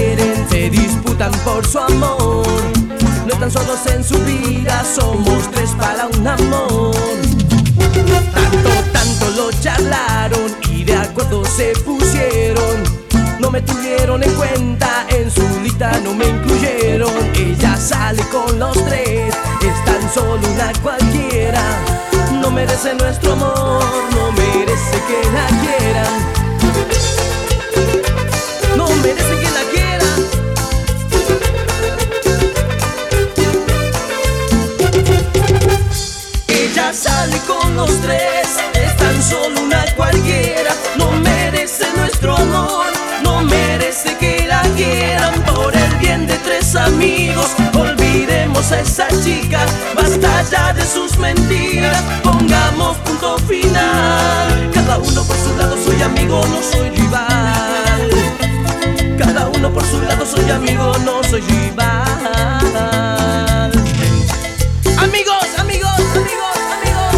quieren, se disputan por su amor. No están solos en su vida, somos tres para un amor. Tanto lo charlaron y de acuerdo se pusieron. No me tuvieron en cuenta, en su lista no me incluyeron. Ella sale con los tres, es tan solo una cualquiera. No merece nuestro amor, no merece que la quieran. No merece que la quieran. Ella sale con los tres, es tan solo una cualquiera. No merece nuestro amor, no merece que la quieran. Por el bien de tres amigos, olvidemos a esa chica. Basta ya de sus mentiras, pongamos punto final. Cada uno por su lado, soy amigo, no soy rival. Cada uno por su lado, soy amigo, no soy rival. Amigos, amigos, amigos, amigos.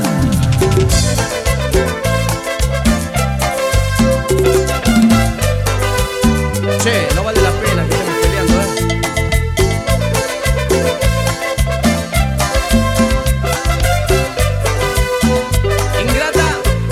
Che, no vale la pena que estemos peleando, Ingrata.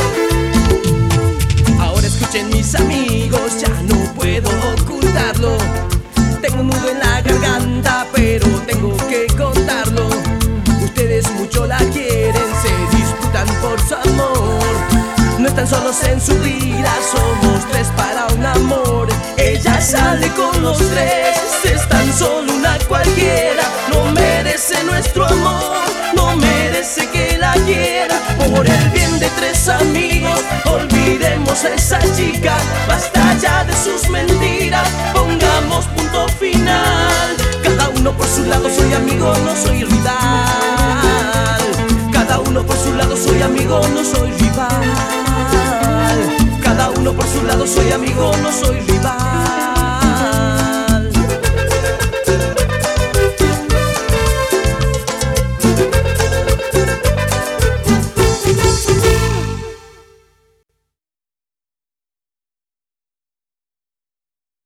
Ahora escuchen mis amigos, ya no puedo ocultarlo. Tengo un nudo en la garganta, pero tengo que contarlo. Ustedes mucho la quieren, se disputan por su amor. No están solos en su vida, somos tres para un amor. Ella sale con los tres, es tan solo una cualquiera. No merece nuestro amor, no merece que la quiera. Por el bien de tres amigos, olvidemos a esa chica. Basta ya de sus mentiras, pongamos punto final. Cada uno por su lado, soy amigo, no soy rival. Cada uno por su lado, soy amigo, no soy rival. Cada uno por su lado, soy amigo,